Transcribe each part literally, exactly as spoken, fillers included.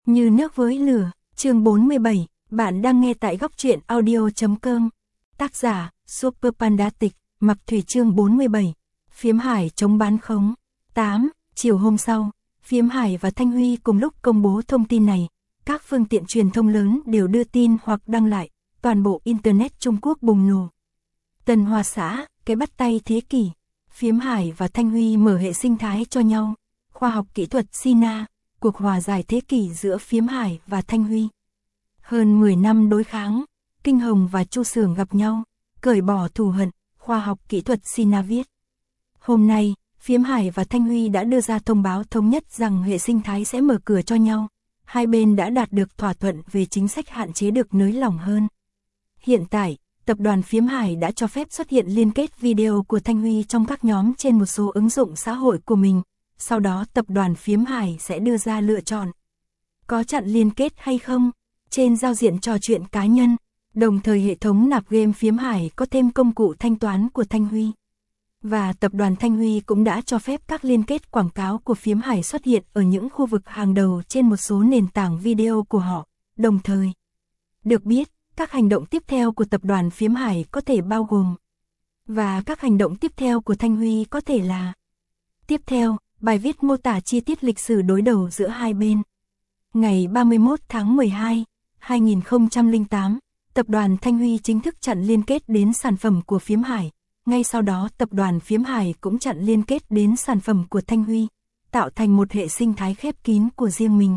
Như nước với lửa, chương bốn mươi bảy, bạn đang nghe tại góc truyện audio chấm com. Tác giả, Super Pandatic, Mặc Thủy chương bốn mươi bảy. Phiếm Hải chống bán khống. tám. Chiều hôm sau, Phiếm Hải và Thanh Huy cùng lúc công bố thông tin này. Các phương tiện truyền thông lớn đều đưa tin hoặc đăng lại, toàn bộ Internet Trung Quốc bùng nổ. Tân Hoa xã, cái bắt tay thế kỷ. Phiếm Hải và Thanh Huy mở hệ sinh thái cho nhau. Khoa học kỹ thuật Sina, cuộc hòa giải thế kỷ giữa Phiếm Hải và Thanh Huy. Hơn mười năm đối kháng, Kinh Hồng và Chu Sường gặp nhau, cởi bỏ thù hận, khoa học kỹ thuật Sina viết. Hôm nay, Phiếm Hải và Thanh Huy đã đưa ra thông báo thống nhất rằng hệ sinh thái sẽ mở cửa cho nhau. Hai bên đã đạt được thỏa thuận về chính sách hạn chế được nới lỏng hơn. Hiện tại, tập đoàn Phiếm Hải đã cho phép xuất hiện liên kết video của Thanh Huy trong các nhóm trên một số ứng dụng xã hội của mình. Sau đó tập đoàn Phiếm Hải sẽ đưa ra lựa chọn. Có chặn liên kết hay không? Trên giao diện trò chuyện cá nhân, đồng thời hệ thống nạp game Phiếm Hải có thêm công cụ thanh toán của Thanh Huy. Và tập đoàn Thanh Huy cũng đã cho phép các liên kết quảng cáo của Phiếm Hải xuất hiện ở những khu vực hàng đầu trên một số nền tảng video của họ, đồng thời. Được biết, các hành động tiếp theo của tập đoàn Phiếm Hải có thể bao gồm. Và các hành động tiếp theo của Thanh Huy có thể là. Tiếp theo, bài viết mô tả chi tiết lịch sử đối đầu giữa hai bên. Ngày ba mươi mốt tháng mười hai, hai nghìn không trăm lẻ tám, tập đoàn Thanh Huy chính thức chặn liên kết đến sản phẩm của Phiếm Hải. Ngay sau đó tập đoàn Phiếm Hải cũng chặn liên kết đến sản phẩm của Thanh Huy, tạo thành một hệ sinh thái khép kín của riêng mình.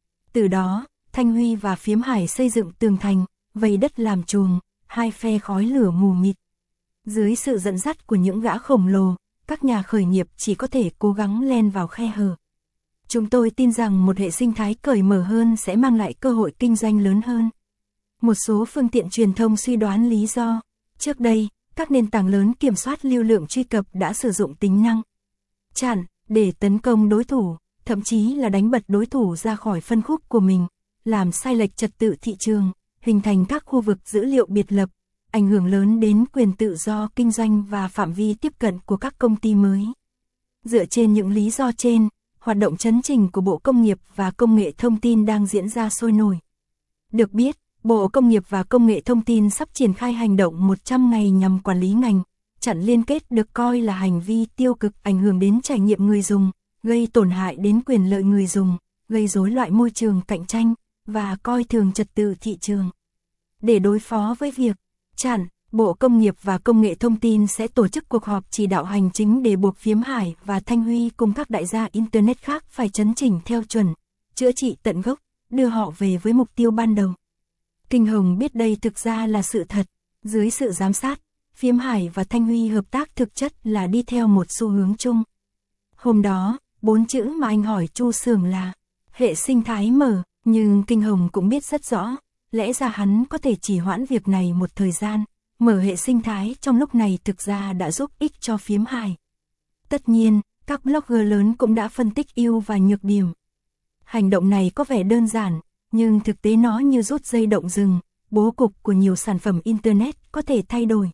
Từ đó, Thanh Huy và Phiếm Hải xây dựng tường thành, vây đất làm chuồng, hai phe khói lửa mù mịt. Dưới sự dẫn dắt của những gã khổng lồ, các nhà khởi nghiệp chỉ có thể cố gắng len vào khe hở. Chúng tôi tin rằng một hệ sinh thái cởi mở hơn sẽ mang lại cơ hội kinh doanh lớn hơn. Một số phương tiện truyền thông suy đoán lý do. Trước đây, các nền tảng lớn kiểm soát lưu lượng truy cập đã sử dụng tính năng chặn để tấn công đối thủ, thậm chí là đánh bật đối thủ ra khỏi phân khúc của mình, làm sai lệch trật tự thị trường, hình thành các khu vực dữ liệu biệt lập, ảnh hưởng lớn đến quyền tự do kinh doanh và phạm vi tiếp cận của các công ty mới. Dựa trên những lý do trên, hoạt động chấn chỉnh của Bộ Công nghiệp và Công nghệ Thông tin đang diễn ra sôi nổi. Được biết, Bộ Công nghiệp và Công nghệ Thông tin sắp triển khai hành động một trăm ngày nhằm quản lý ngành. Chặn liên kết được coi là hành vi tiêu cực ảnh hưởng đến trải nghiệm người dùng, gây tổn hại đến quyền lợi người dùng, gây rối loạn môi trường cạnh tranh và coi thường trật tự thị trường. Để đối phó với việc chặn, Bộ Công nghiệp và Công nghệ Thông tin sẽ tổ chức cuộc họp chỉ đạo hành chính để buộc Phiếm Hải và Thanh Huy cùng các đại gia Internet khác phải chấn chỉnh theo chuẩn, chữa trị tận gốc, đưa họ về với mục tiêu ban đầu. Kinh Hồng biết đây thực ra là sự thật. Dưới sự giám sát, Phiếm Hải và Thanh Huy hợp tác thực chất là đi theo một xu hướng chung. Hôm đó, bốn chữ mà anh hỏi Chu Sường là hệ sinh thái mở, nhưng Kinh Hồng cũng biết rất rõ, lẽ ra hắn có thể chỉ hoãn việc này một thời gian. Mở hệ sinh thái trong lúc này thực ra đã giúp ích cho Phiếm Hải. Tất nhiên, các blogger lớn cũng đã phân tích ưu và nhược điểm. Hành động này có vẻ đơn giản, nhưng thực tế nó như rút dây động rừng, bố cục của nhiều sản phẩm Internet có thể thay đổi.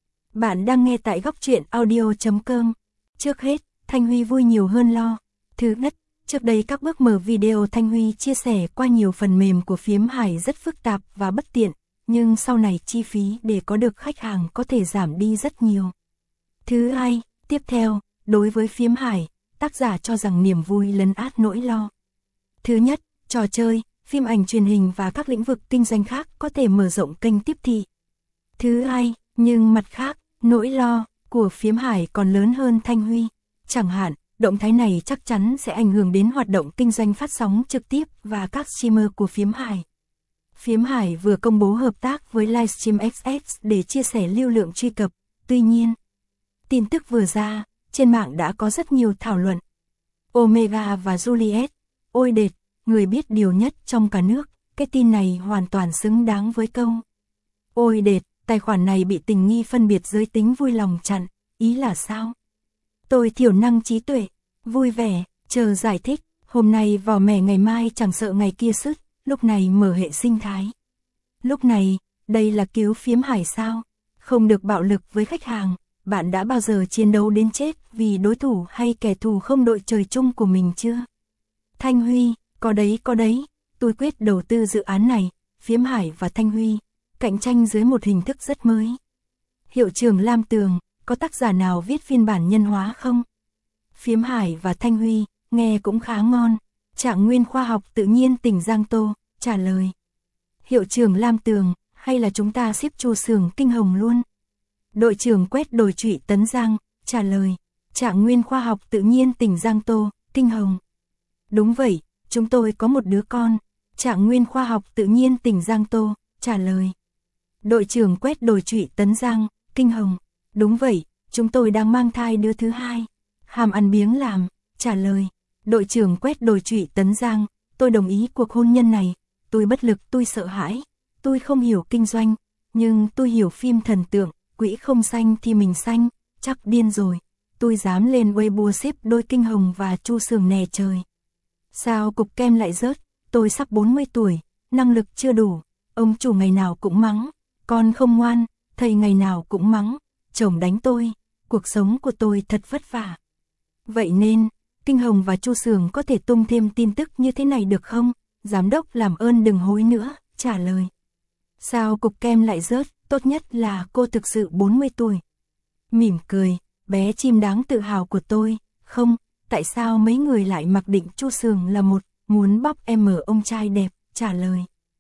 Bạn đang nghe tại góc truyện audio chấm com. Trước hết, Thanh Huy vui nhiều hơn lo. Thứ nhất, trước đây các bước mở video Thanh Huy chia sẻ qua nhiều phần mềm của Phiếm Hải rất phức tạp và bất tiện, nhưng sau này chi phí để có được khách hàng có thể giảm đi rất nhiều. Thứ hai, tiếp theo, đối với Phiếm Hải, tác giả cho rằng niềm vui lấn át nỗi lo. Thứ nhất, trò chơi, phim ảnh truyền hình và các lĩnh vực kinh doanh khác có thể mở rộng kênh tiếp thị. Thứ hai, nhưng mặt khác, nỗi lo của Phiếm Hải còn lớn hơn Thanh Huy. Chẳng hạn, động thái này chắc chắn sẽ ảnh hưởng đến hoạt động kinh doanh phát sóng trực tiếp và các streamer của Phiếm Hải. Phiếm Hải vừa công bố hợp tác với Livestream ích ét để chia sẻ lưu lượng truy cập. Tuy nhiên, tin tức vừa ra, trên mạng đã có rất nhiều thảo luận. Omega và Juliet, ôi đệt, người biết điều nhất trong cả nước, cái tin này hoàn toàn xứng đáng với câu. Ôi đệt, tài khoản này bị tình nghi phân biệt giới tính vui lòng chặn, ý là sao? Tôi thiểu năng trí tuệ, vui vẻ, chờ giải thích, hôm nay vò mẻ ngày mai chẳng sợ ngày kia sứt, lúc này mở hệ sinh thái. Lúc này, đây là cứu Phiếm Hải sao? Không được bạo lực với khách hàng, bạn đã bao giờ chiến đấu đến chết vì đối thủ hay kẻ thù không đội trời chung của mình chưa? Thanh Huy, có đấy có đấy, tôi quyết đầu tư dự án này, Phiếm Hải và Thanh Huy, cạnh tranh dưới một hình thức rất mới. Hiệu trưởng Lam Tường, có tác giả nào viết phiên bản nhân hóa không? Phiếm Hải và Thanh Huy, nghe cũng khá ngon. Trạng nguyên khoa học tự nhiên tỉnh Giang Tô, trả lời. Hiệu trưởng Lam Tường, hay là chúng ta ship Chu Sường Kinh Hồng luôn? Đội trưởng quét đồi trụy Tấn Giang, trả lời. Trạng nguyên khoa học tự nhiên tỉnh Giang Tô, Kinh Hồng. Đúng vậy, chúng tôi có một đứa con. Trạng nguyên khoa học tự nhiên tỉnh Giang Tô, trả lời. Đội trưởng quét đồi trụy Tấn Giang, Kinh Hồng. Đúng vậy, chúng tôi đang mang thai đứa thứ hai. Hàm ăn biếng làm, trả lời. Đội trưởng quét đồi trụy Tấn Giang, tôi đồng ý cuộc hôn nhân này. Tôi bất lực, tôi sợ hãi. Tôi không hiểu kinh doanh, nhưng tôi hiểu phim thần tượng. Quỹ không xanh thì mình xanh, chắc điên rồi. Tôi dám lên Weibo xếp đôi Kinh Hồng và Chu Sường nè trời. Sao cục kem lại rớt? Tôi sắp bốn mươi tuổi, năng lực chưa đủ. Ông chủ ngày nào cũng mắng. Con không ngoan, thầy ngày nào cũng mắng. Chồng đánh tôi, cuộc sống của tôi thật vất vả. Vậy nên, Kinh Hồng và Chu Sường có thể tung thêm tin tức như thế này được không? Giám đốc làm ơn đừng hối nữa, trả lời. Sao cục kem lại rớt? Tốt nhất là cô thực sự bốn mươi tuổi. Mỉm cười, bé chim đáng tự hào của tôi. Không, tại sao mấy người lại mặc định Chu Sường là một, muốn bóp em ở ông trai đẹp, trả lời.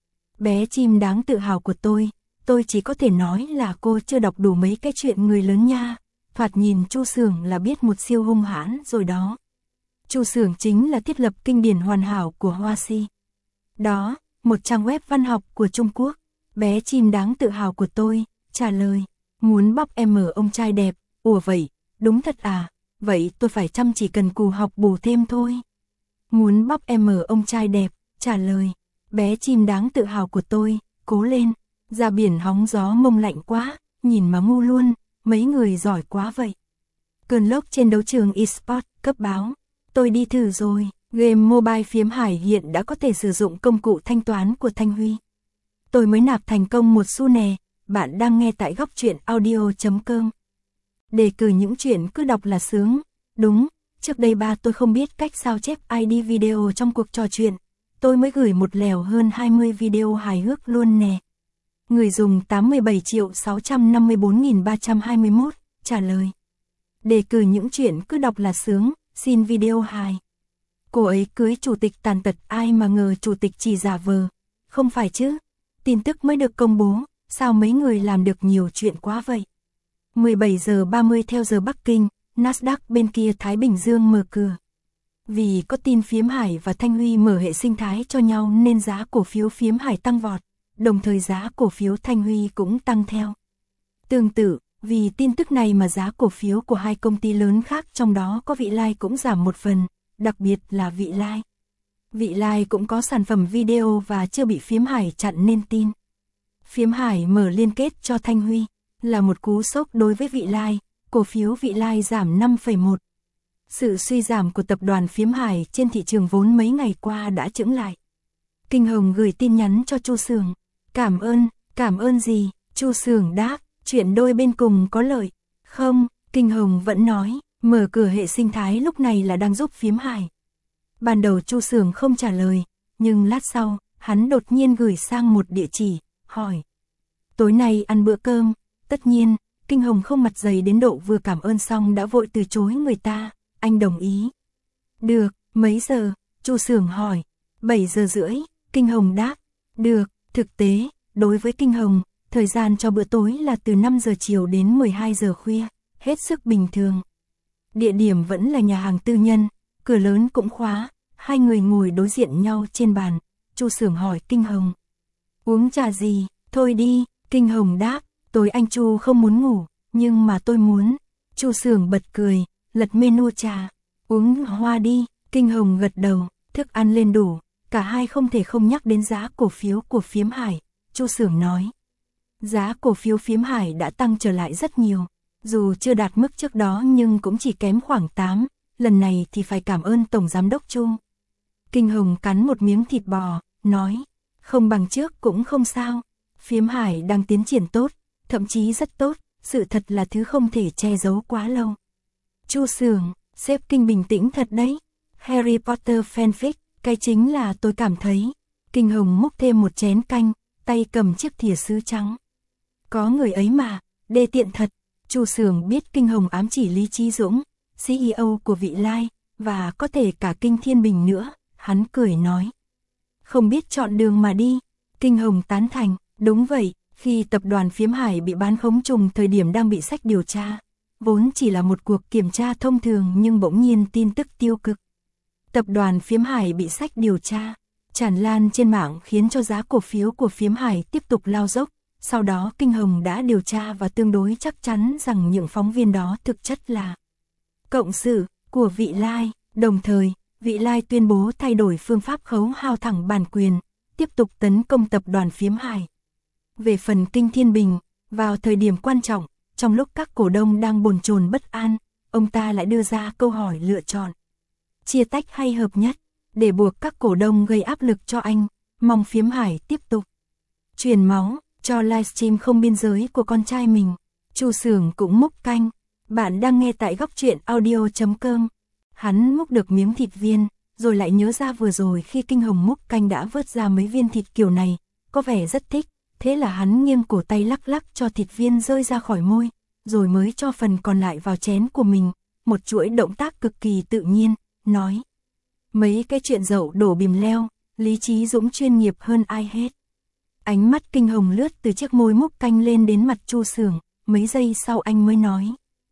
Bé chim đáng tự hào của tôi, tôi chỉ có thể nói là cô chưa đọc đủ mấy cái chuyện người lớn nha. Thoạt nhìn Chu Sường là biết một siêu hung hãn rồi đó. Chu Sường chính là thiết lập kinh điển hoàn hảo của Hoa Si. Đó, một trang web văn học của Trung Quốc. Bé chim đáng tự hào của tôi, trả lời. Muốn bóp em ở ông trai đẹp, ủa vậy, đúng thật à, vậy tôi phải chăm chỉ cần cù học bù thêm thôi. Muốn bóp em ở ông trai đẹp, trả lời. Bé chim đáng tự hào của tôi, cố lên, ra biển hóng gió mông lạnh quá, nhìn mà ngu luôn, mấy người giỏi quá vậy. Cơn lốc trên đấu trường eSport, cấp báo. Tôi đi thử rồi, game mobile Phiếm Hải hiện đã có thể sử dụng công cụ thanh toán của Thanh Huy. Tôi mới nạp thành công một xu nè, bạn đang nghe tại góc truyện audio chấm com. Đề cử những chuyện cứ đọc là sướng. Đúng, trước đây ba tôi không biết cách sao chép i đê video trong cuộc trò chuyện. Tôi mới gửi một lèo hơn hai mươi video hài hước luôn nè. Người dùng tám mươi bảy triệu sáu trăm năm mươi bốn nghìn ba trăm hai mươi mốt, trả lời. Đề cử những chuyện cứ đọc là sướng, xin video hài. Cô ấy cưới chủ tịch tàn tật, ai mà ngờ chủ tịch chỉ giả vờ. Không phải chứ, tin tức mới được công bố, sao mấy người làm được nhiều chuyện quá vậy. mười bảy giờ ba mươi theo giờ Bắc Kinh, Nasdaq bên kia Thái Bình Dương mở cửa. Vì có tin Phiếm Hải và Thanh Huy mở hệ sinh thái cho nhau nên giá cổ phiếu Phiếm Hải tăng vọt, đồng thời giá cổ phiếu Thanh Huy cũng tăng theo. Tương tự, vì tin tức này mà giá cổ phiếu của hai công ty lớn khác trong đó có Vị Lai cũng giảm một phần, đặc biệt là Vị Lai. Vị Lai cũng có sản phẩm video và chưa bị Phiếm Hải chặn nên tin. Phiếm Hải mở liên kết cho Thanh Huy, là một cú sốc đối với Vị Lai, cổ phiếu Vị Lai giảm năm phẩy một. Sự suy giảm của tập đoàn Phiếm Hải trên thị trường vốn mấy ngày qua đã chững lại. Kinh Hồng gửi tin nhắn cho Chu Sường. Cảm ơn, cảm ơn gì? Chu Sường đáp, chuyện đôi bên cùng có lợi. Không, Kinh Hồng vẫn nói, mở cửa hệ sinh thái lúc này là đang giúp Phiếm Hải. Ban đầu Chu Sường không trả lời, nhưng lát sau, hắn đột nhiên gửi sang một địa chỉ, hỏi. Tối nay ăn bữa cơm, tất nhiên, Kinh Hồng không mặt dày đến độ vừa cảm ơn xong đã vội từ chối người ta, anh đồng ý. Được, mấy giờ? Chu Sường hỏi. bảy giờ rưỡi, Kinh Hồng đáp. Được, thực tế, đối với Kinh Hồng, thời gian cho bữa tối là từ năm giờ chiều đến mười hai giờ khuya, hết sức bình thường. Địa điểm vẫn là nhà hàng tư nhân, cửa lớn cũng khóa, hai người ngồi đối diện nhau trên bàn. Chu Sường hỏi Kinh Hồng. Uống trà gì? Thôi đi, Kinh Hồng đáp. Tối anh Chu không muốn ngủ, nhưng mà tôi muốn. Chu Sường bật cười, lật menu trà. Uống hoa đi, Kinh Hồng gật đầu, thức ăn lên đủ. Cả hai không thể không nhắc đến giá cổ phiếu của Phiếm Hải. Chu Sường nói. Giá cổ phiếu Phiếm Hải đã tăng trở lại rất nhiều. Dù chưa đạt mức trước đó nhưng cũng chỉ kém khoảng tám. Lần này thì phải cảm ơn Tổng Giám đốc Chu. Kinh Hồng cắn một miếng thịt bò, nói. Không bằng trước cũng không sao. Phiếm Hải đang tiến triển tốt, thậm chí rất tốt. Sự thật là thứ không thể che giấu quá lâu. Chu Sường, sếp Kinh bình tĩnh thật đấy. Harry Potter fanfic, cái chính là tôi cảm thấy. Kinh Hồng múc thêm một chén canh, tay cầm chiếc thìa sứ trắng. Có người ấy mà, đê tiện thật. Chu Sường biết Kinh Hồng ám chỉ Lý Chí Dũng, xê e ô của Vị Lai, và có thể cả Kinh Thiên Bình nữa, hắn cười nói. Không biết chọn đường mà đi. Kinh Hồng tán thành, đúng vậy, khi tập đoàn Phiếm Hải bị bán khống trùng thời điểm đang bị sách điều tra, vốn chỉ là một cuộc kiểm tra thông thường nhưng bỗng nhiên tin tức tiêu cực. Tập đoàn Phiếm Hải bị sách điều tra, tràn lan trên mạng khiến cho giá cổ phiếu của Phiếm Hải tiếp tục lao dốc. Sau đó Kinh Hồng đã điều tra và tương đối chắc chắn rằng những phóng viên đó thực chất là cộng sự của Vị Lai. Đồng thời, Vị Lai tuyên bố thay đổi phương pháp khấu hao thẳng bản quyền, tiếp tục tấn công tập đoàn Phiếm Hải. Về phần Kinh Thiên Bình, vào thời điểm quan trọng, trong lúc các cổ đông đang bồn chồn bất an, ông ta lại đưa ra câu hỏi lựa chọn. Chia tách hay hợp nhất, để buộc các cổ đông gây áp lực cho anh, mong Phiếm Hải tiếp tục truyền máu cho livestream không biên giới của con trai mình. Chu Sường cũng múc canh. Bạn đang nghe tại góc truyện audio chấm com. Hắn múc được miếng thịt viên, rồi lại nhớ ra vừa rồi khi Kinh Hồng múc canh đã vớt ra mấy viên thịt kiểu này, có vẻ rất thích. Thế là hắn nghiêng cổ tay lắc lắc cho thịt viên rơi ra khỏi môi, rồi mới cho phần còn lại vào chén của mình. Một chuỗi động tác cực kỳ tự nhiên, nói. Mấy cái chuyện dậu đổ bìm leo, Lý Chí Dũng chuyên nghiệp hơn ai hết. Ánh mắt Kinh Hồng lướt từ chiếc môi múc canh lên đến mặt Chu Sường, mấy giây sau anh mới nói.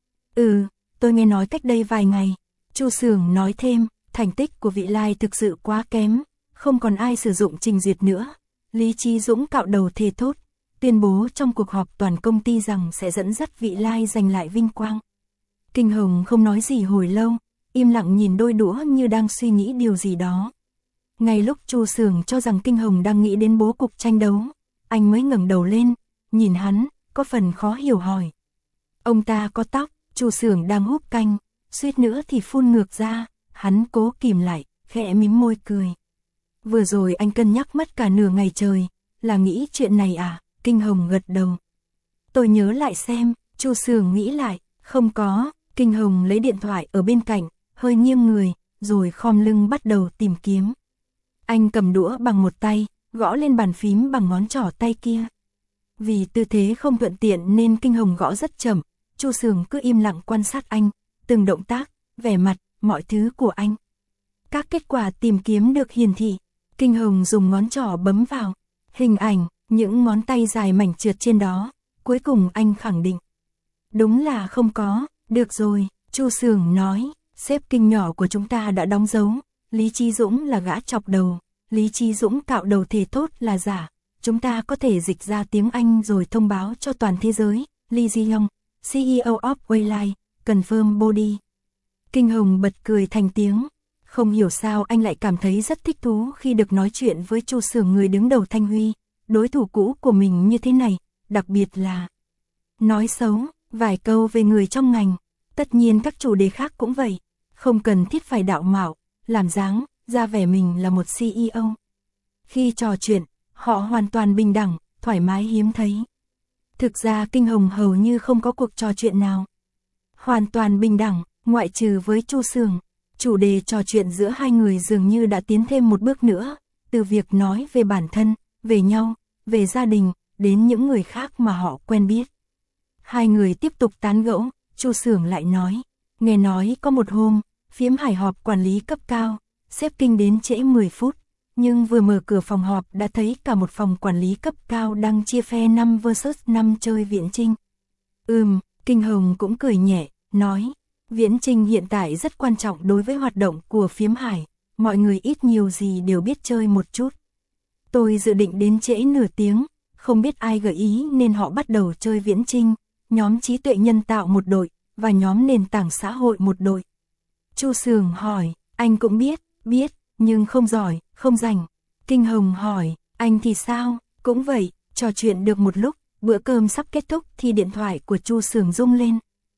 Ừ, tôi nghe nói cách đây vài ngày. Chu Sường nói thêm, thành tích của Vị Lai thực sự quá kém, không còn ai sử dụng trình duyệt nữa. Lý Chí Dũng cạo đầu thề thốt, tuyên bố trong cuộc họp toàn công ty rằng sẽ dẫn dắt Vị Lai giành lại vinh quang. Kinh Hồng không nói gì hồi lâu, im lặng nhìn đôi đũa như đang suy nghĩ điều gì đó. Ngay lúc Chu Sường cho rằng Kinh Hồng đang nghĩ đến bố cục tranh đấu, anh mới ngẩng đầu lên, nhìn hắn, có phần khó hiểu hỏi. Ông ta có tóc. Chu Sường đang húp canh, suýt nữa thì phun ngược ra, hắn cố kìm lại, khẽ mím môi cười. Vừa rồi anh cân nhắc mất cả nửa ngày trời, là nghĩ chuyện này à? Kinh Hồng gật đầu. Tôi nhớ lại xem. Chu Sường nghĩ lại, không có. Kinh Hồng lấy điện thoại ở bên cạnh, hơi nghiêng người, rồi khom lưng bắt đầu tìm kiếm. Anh cầm đũa bằng một tay, gõ lên bàn phím bằng ngón trỏ tay kia. Vì tư thế không thuận tiện nên Kinh Hồng gõ rất chậm. Chu Sường cứ im lặng quan sát anh, từng động tác, vẻ mặt, mọi thứ của anh. Các kết quả tìm kiếm được hiển thị. Kinh Hồng dùng ngón trỏ bấm vào hình ảnh, những ngón tay dài mảnh trượt trên đó. Cuối cùng anh khẳng định. Đúng là không có. Được rồi, Chu Sường nói, sếp Kinh nhỏ của chúng ta đã đóng dấu. Lý Chí Dũng là gã chọc đầu. Lý Chí Dũng cạo đầu thề thốt là giả. Chúng ta có thể dịch ra tiếng Anh rồi thông báo cho toàn thế giới. Lee Ji-young, xê e ô of Wayline, confirm body. Kinh Hồng bật cười thành tiếng. Không hiểu sao anh lại cảm thấy rất thích thú khi được nói chuyện với Chu Sường, người đứng đầu Thanh Huy, đối thủ cũ của mình như thế này, đặc biệt là nói xấu, vài câu về người trong ngành. Tất nhiên các chủ đề khác cũng vậy, không cần thiết phải đạo mạo, làm dáng, ra vẻ mình là một xê e ô. Khi trò chuyện, họ hoàn toàn bình đẳng, thoải mái hiếm thấy. Thực ra Kinh Hồng hầu như không có cuộc trò chuyện nào hoàn toàn bình đẳng, ngoại trừ với Chu Sường. Chủ đề trò chuyện giữa hai người dường như đã tiến thêm một bước nữa, từ việc nói về bản thân, về nhau, về gia đình, đến những người khác mà họ quen biết. Hai người tiếp tục tán gẫu, Chu Sường lại nói, nghe nói có một hôm, Phiếm Hải họp quản lý cấp cao, sếp Kinh đến trễ mười phút, nhưng vừa mở cửa phòng họp đã thấy cả một phòng quản lý cấp cao đang chia phe năm versus năm chơi Viễn Chinh. Ừm, Kinh Hồng cũng cười nhẹ, nói, Viễn Chinh hiện tại rất quan trọng đối với hoạt động của Phiếm Hải, mọi người ít nhiều gì đều biết chơi một chút. Tôi dự định đến trễ nửa tiếng, không biết ai gợi ý nên họ bắt đầu chơi Viễn Chinh, nhóm trí tuệ nhân tạo một đội, và nhóm nền tảng xã hội một đội. Chu Sường hỏi, anh cũng biết, biết, nhưng không giỏi, không rành. Kinh Hồng hỏi, anh thì sao? Cũng vậy, trò chuyện được một lúc, bữa cơm sắp kết thúc thì điện thoại của Chu Sường rung lên.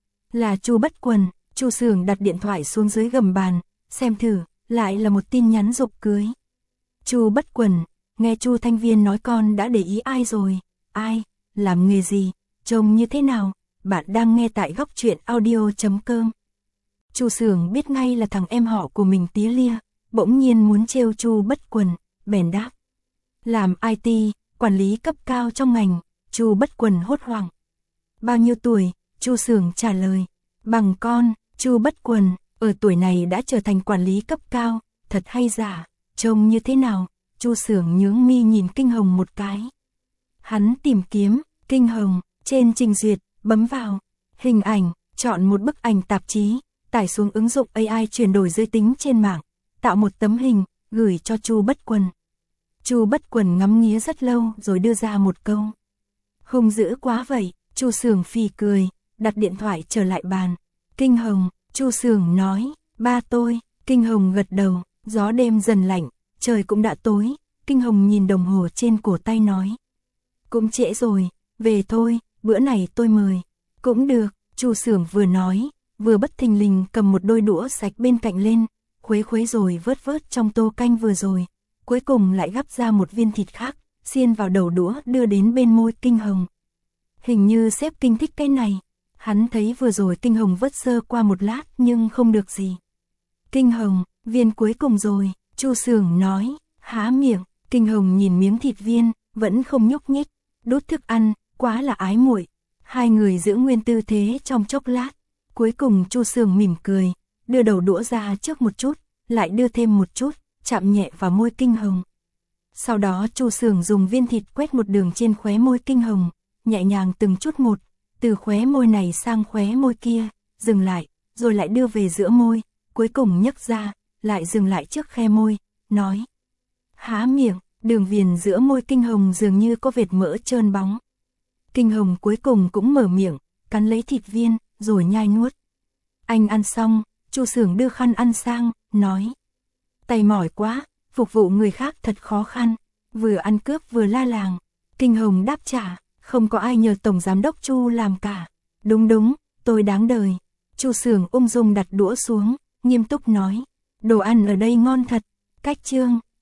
Là Chu Bất Quần. Chu Sường đặt điện thoại xuống dưới gầm bàn, xem thử, lại là một tin nhắn giục cưới. Chu Bất Quần, nghe Chu Thanh Viên nói con đã để ý ai rồi? Ai? Làm nghề gì? Trông như thế nào? Bạn đang nghe tại góc truyện audio chấm com. Chu Sường biết ngay là thằng em họ của mình tía lia, bỗng nhiên muốn trêu Chu Bất Quần, bèn đáp. Làm i tê, quản lý cấp cao trong ngành, Chu Bất Quần hốt hoảng. Bao nhiêu tuổi? Chu Xưởng trả lời. Bằng con, Chu Bất Quần, ở tuổi này đã trở thành quản lý cấp cao, thật hay giả, trông như thế nào? Chu Xưởng nhướng mi nhìn Kinh Hồng một cái. Hắn tìm kiếm, Kinh Hồng, trên trình duyệt, bấm vào, hình ảnh, chọn một bức ảnh tạp chí, tải xuống ứng dụng a i chuyển đổi giới tính trên mạng, tạo một tấm hình, gửi cho Chu Bất Quần. Chu Bất Quần ngắm nghía rất lâu rồi đưa ra một câu. Hung dữ quá vậy, Chu Xưởng phì cười, đặt điện thoại trở lại bàn. Kinh Hồng, Chu Xưởng nói, ba tôi. Kinh Hồng gật đầu, gió đêm dần lạnh, trời cũng đã tối. Kinh Hồng nhìn đồng hồ trên cổ tay nói. Cũng trễ rồi, về thôi, bữa này tôi mời. Cũng được, Chu Xưởng vừa nói, vừa bất thình lình cầm một đôi đũa sạch bên cạnh lên, khuấy khuấy rồi vớt vớt trong tô canh vừa rồi. Cuối cùng lại gắp ra một viên thịt khác, xiên vào đầu đũa đưa đến bên môi Kinh Hồng. Hình như sếp Kinh thích cái này. Hắn thấy vừa rồi Kinh Hồng vớt sơ qua một lát nhưng không được gì. Kinh Hồng, viên cuối cùng rồi, Chu Xưởng nói, há miệng. Kinh Hồng nhìn miếng thịt viên, vẫn không nhúc nhích, đút thức ăn, quá là ái muội. Hai người giữ nguyên tư thế trong chốc lát. Cuối cùng Chu Xưởng mỉm cười, đưa đầu đũa ra trước một chút, lại đưa thêm một chút, chạm nhẹ vào môi Kinh Hồng. Sau đó Chu Xưởng dùng viên thịt quét một đường trên khóe môi Kinh Hồng, nhẹ nhàng từng chút một, từ khóe môi này sang khóe môi kia, dừng lại, rồi lại đưa về giữa môi, cuối cùng nhấc ra, lại dừng lại trước khe môi, nói. Há miệng, đường viền giữa môi Kinh Hồng dường như có vệt mỡ trơn bóng. Kinh Hồng cuối cùng cũng mở miệng, cắn lấy thịt viên, rồi nhai nuốt. Anh ăn xong, Chu Xưởng đưa khăn ăn sang, nói. Tay mỏi quá, phục vụ người khác thật khó khăn, vừa ăn cướp vừa la làng. Kinh Hồng đáp trả, không có ai nhờ Tổng Giám đốc Chu làm cả. Đúng đúng, tôi đáng đời. Chu Xưởng ung dung đặt đũa xuống, nghiêm túc nói. Đồ ăn ở đây ngon thật. Cách chương,